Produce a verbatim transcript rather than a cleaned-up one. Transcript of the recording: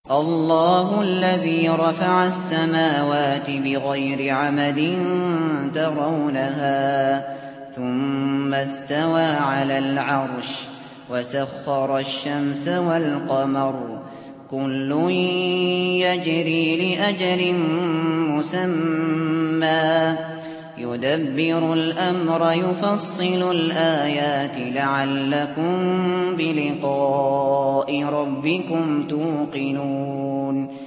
الله الذي رفع السماوات بغير عمد ترونها ثم استوى على العرش وسخر الشمس والقمر كل يجري لأجل مسمى يدبر الأمر يفصل الآيات لعلكم بلقاء ربكم توقنون